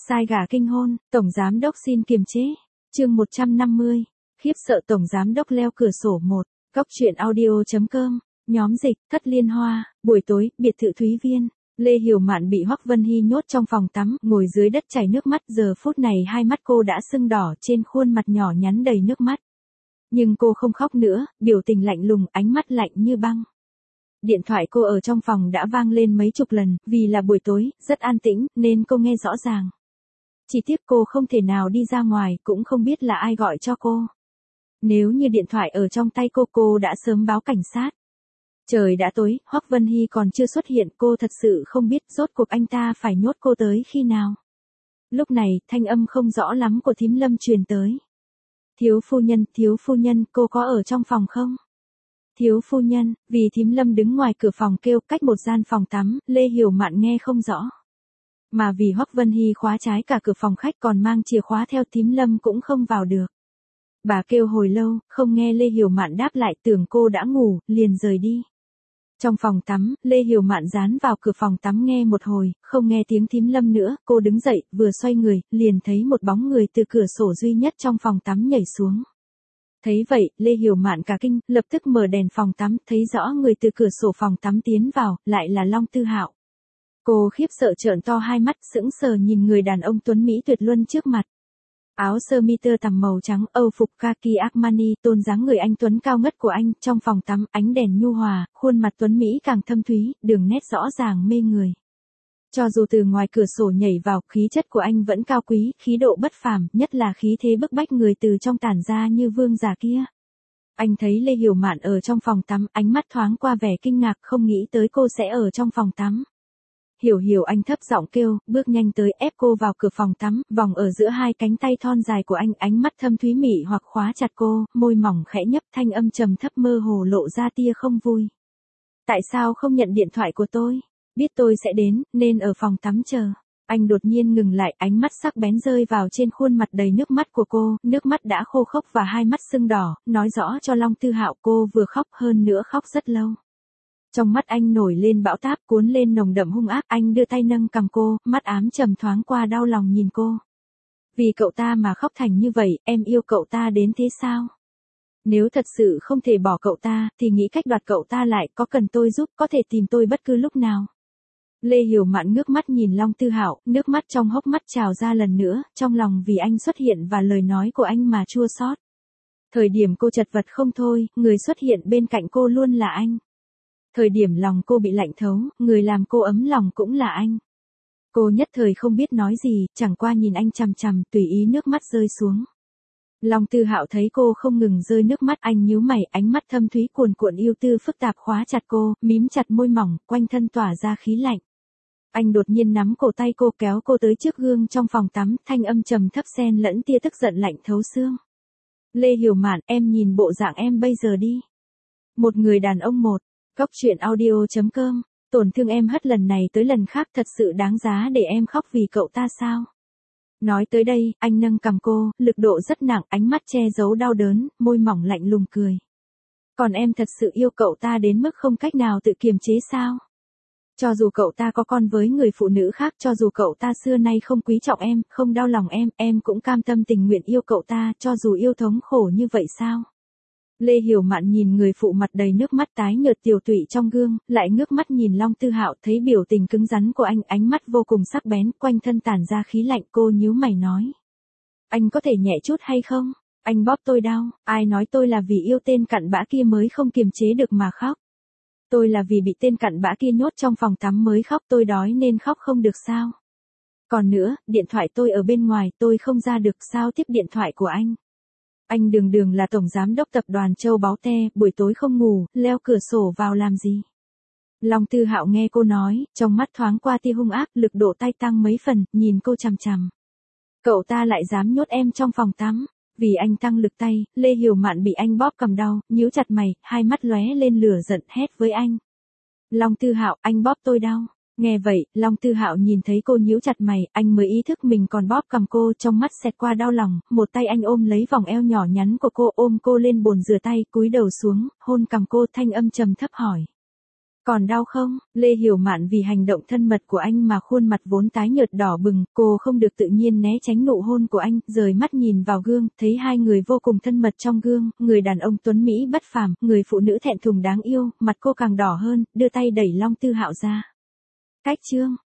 Sai gà kinh hôn, Tổng Giám Đốc xin kiềm chế. Chương 150. Khiếp sợ Tổng Giám Đốc leo cửa sổ 1. Góc truyện audio.com. Nhóm dịch, Thất Liên Hoa. Buổi tối, biệt thự Thúy Viên. Lê Hiểu Mạn bị Hoắc Vân Hy nhốt trong phòng tắm, ngồi dưới đất chảy nước mắt. Giờ phút này hai mắt cô đã sưng đỏ, trên khuôn mặt nhỏ nhắn đầy nước mắt. Nhưng cô không khóc nữa, biểu tình lạnh lùng, ánh mắt lạnh như băng. Điện thoại cô ở trong phòng đã vang lên mấy chục lần, vì là buổi tối, rất an tĩnh, nên cô nghe rõ ràng. Chỉ tiếc cô không thể nào đi ra ngoài, cũng không biết là ai gọi cho cô. Nếu như điện thoại ở trong tay cô đã sớm báo cảnh sát. Trời đã tối, Hoắc Vân Hy còn chưa xuất hiện, cô thật sự không biết rốt cuộc anh ta phải nhốt cô tới khi nào. Lúc này, thanh âm không rõ lắm của thím Lâm truyền tới. Thiếu phu nhân, cô có ở trong phòng không? Thiếu phu nhân, vì thím Lâm đứng ngoài cửa phòng kêu cách một gian phòng tắm, Lê Hiểu Mạn nghe không rõ. Mà vì Hoắc Vân Hy khóa trái cả cửa phòng khách còn mang chìa khóa theo, thím Lâm cũng không vào được. Bà kêu hồi lâu, không nghe Lê Hiểu Mạn đáp lại, tưởng cô đã ngủ, liền rời đi. Trong phòng tắm, Lê Hiểu Mạn dán vào cửa phòng tắm nghe một hồi, không nghe tiếng thím Lâm nữa, cô đứng dậy, vừa xoay người, liền thấy một bóng người từ cửa sổ duy nhất trong phòng tắm nhảy xuống. Thấy vậy, Lê Hiểu Mạn cả kinh, lập tức mở đèn phòng tắm, thấy rõ người từ cửa sổ phòng tắm tiến vào, lại là Long Tư Hạo. Cô khiếp sợ trợn to hai mắt, sững sờ nhìn người đàn ông tuấn mỹ tuyệt luân trước mặt. Áo sơ mi tơ tằm màu trắng, Âu phục kaki Armani, tôn dáng người anh tuấn cao ngất của anh, trong phòng tắm, ánh đèn nhu hòa, khuôn mặt tuấn mỹ càng thâm thúy, đường nét rõ ràng mê người. Cho dù từ ngoài cửa sổ nhảy vào, khí chất của anh vẫn cao quý, khí độ bất phàm, nhất là khí thế bức bách người từ trong tản ra như vương giả kia. Anh thấy Lê Hiểu Mạn ở trong phòng tắm, ánh mắt thoáng qua vẻ kinh ngạc, không nghĩ tới cô sẽ ở trong phòng tắm. Hiểu, anh thấp giọng kêu, bước nhanh tới ép cô vào cửa phòng tắm, vòng ở giữa hai cánh tay thon dài của anh, ánh mắt thâm thúy mị hoặc khóa chặt cô, môi mỏng khẽ nhấp, thanh âm trầm thấp mơ hồ lộ ra tia không vui. Tại sao không nhận điện thoại của tôi? Biết tôi sẽ đến, nên ở phòng tắm chờ. Anh đột nhiên ngừng lại, ánh mắt sắc bén rơi vào trên khuôn mặt đầy nước mắt của cô, nước mắt đã khô khốc và hai mắt sưng đỏ, nói rõ cho Long Tư Hạo cô vừa khóc, hơn nữa khóc rất lâu. Trong mắt anh nổi lên bão táp, cuốn lên nồng đậm hung ác, anh đưa tay nâng cằm cô, mắt ám trầm thoáng qua đau lòng nhìn cô. Vì cậu ta mà khóc thành như vậy, em yêu cậu ta đến thế sao? Nếu thật sự không thể bỏ cậu ta, thì nghĩ cách đoạt cậu ta lại, có cần tôi giúp, có thể tìm tôi bất cứ lúc nào. Lê Hiểu Mạn ngước mắt nhìn Long Tư Hạo, nước mắt trong hốc mắt trào ra lần nữa, trong lòng vì anh xuất hiện và lời nói của anh mà chua xót. Thời điểm cô chật vật không thôi, người xuất hiện bên cạnh cô luôn là anh. Thời điểm lòng cô bị lạnh thấu, người làm cô ấm lòng cũng là anh. Cô nhất thời không biết nói gì, chẳng qua nhìn anh chằm chằm, tùy ý nước mắt rơi xuống. Long Tư Hạo thấy cô không ngừng rơi nước mắt, anh nhíu mày, ánh mắt thâm thúy cuồn cuộn yêu tư phức tạp khóa chặt cô, mím chặt môi mỏng, quanh thân tỏa ra khí lạnh. Anh đột nhiên nắm cổ tay cô, kéo cô tới trước gương trong phòng tắm, thanh âm trầm thấp xen lẫn tia tức giận lạnh thấu xương. Lê Hiểu Mạn, em nhìn bộ dạng em bây giờ đi. Một người đàn ông một. Góc truyện audio.com. Tổn thương em hết lần này tới lần khác, thật sự đáng giá để em khóc vì cậu ta sao? Nói tới đây, anh nâng cằm cô, lực độ rất nặng, ánh mắt che giấu đau đớn, môi mỏng lạnh lùng cười. Còn em thật sự yêu cậu ta đến mức không cách nào tự kiềm chế sao? Cho dù cậu ta có con với người phụ nữ khác, cho dù cậu ta xưa nay không quý trọng em, không đau lòng em cũng cam tâm tình nguyện yêu cậu ta, cho dù yêu thống khổ như vậy sao? Lê Hiểu Mạn nhìn người phụ mặt đầy nước mắt tái nhợt tiều tụy trong gương, lại ngước mắt nhìn Long Tư Hạo, thấy biểu tình cứng rắn của anh, ánh mắt vô cùng sắc bén, quanh thân tản ra khí lạnh, cô nhíu mày nói. Anh có thể nhẹ chút hay không? Anh bóp tôi đau, ai nói tôi là vì yêu tên cặn bã kia mới không kiềm chế được mà khóc? Tôi là vì bị tên cặn bã kia nhốt trong phòng tắm mới khóc, tôi đói nên khóc không được sao? Còn nữa, điện thoại tôi ở bên ngoài, tôi không ra được, sao tiếp điện thoại của anh? Anh đường là tổng giám đốc tập đoàn Châu Báu Te, buổi tối không ngủ, leo cửa sổ vào làm gì? Long Tư Hạo nghe cô nói, trong mắt thoáng qua tia hung ác, lực độ tay tăng mấy phần, nhìn cô chằm chằm. Cậu ta lại dám nhốt em trong phòng tắm. Vì anh tăng lực tay, Lê Hiểu Mạn bị anh bóp cầm đau, nhíu chặt mày, hai mắt lóe lên lửa giận, hét với anh. Long Tư Hạo, anh bóp tôi đau. Nghe vậy, Long Tư Hạo nhìn thấy cô nhíu chặt mày, anh mới ý thức mình còn bóp cầm cô, trong mắt xẹt qua đau lòng, một tay anh ôm lấy vòng eo nhỏ nhắn của cô, ôm cô lên bồn rửa tay, cúi đầu xuống, hôn cằm cô, thanh âm trầm thấp hỏi. Còn đau không? Lê Hiểu Mạn vì hành động thân mật của anh mà khuôn mặt vốn tái nhợt đỏ bừng, cô không được tự nhiên né tránh nụ hôn của anh, rời mắt nhìn vào gương, thấy hai người vô cùng thân mật trong gương, người đàn ông tuấn Mỹ bất phàm, người phụ nữ thẹn thùng đáng yêu, mặt cô càng đỏ hơn, đưa tay đẩy Long Tư Hạo ra. Cách chương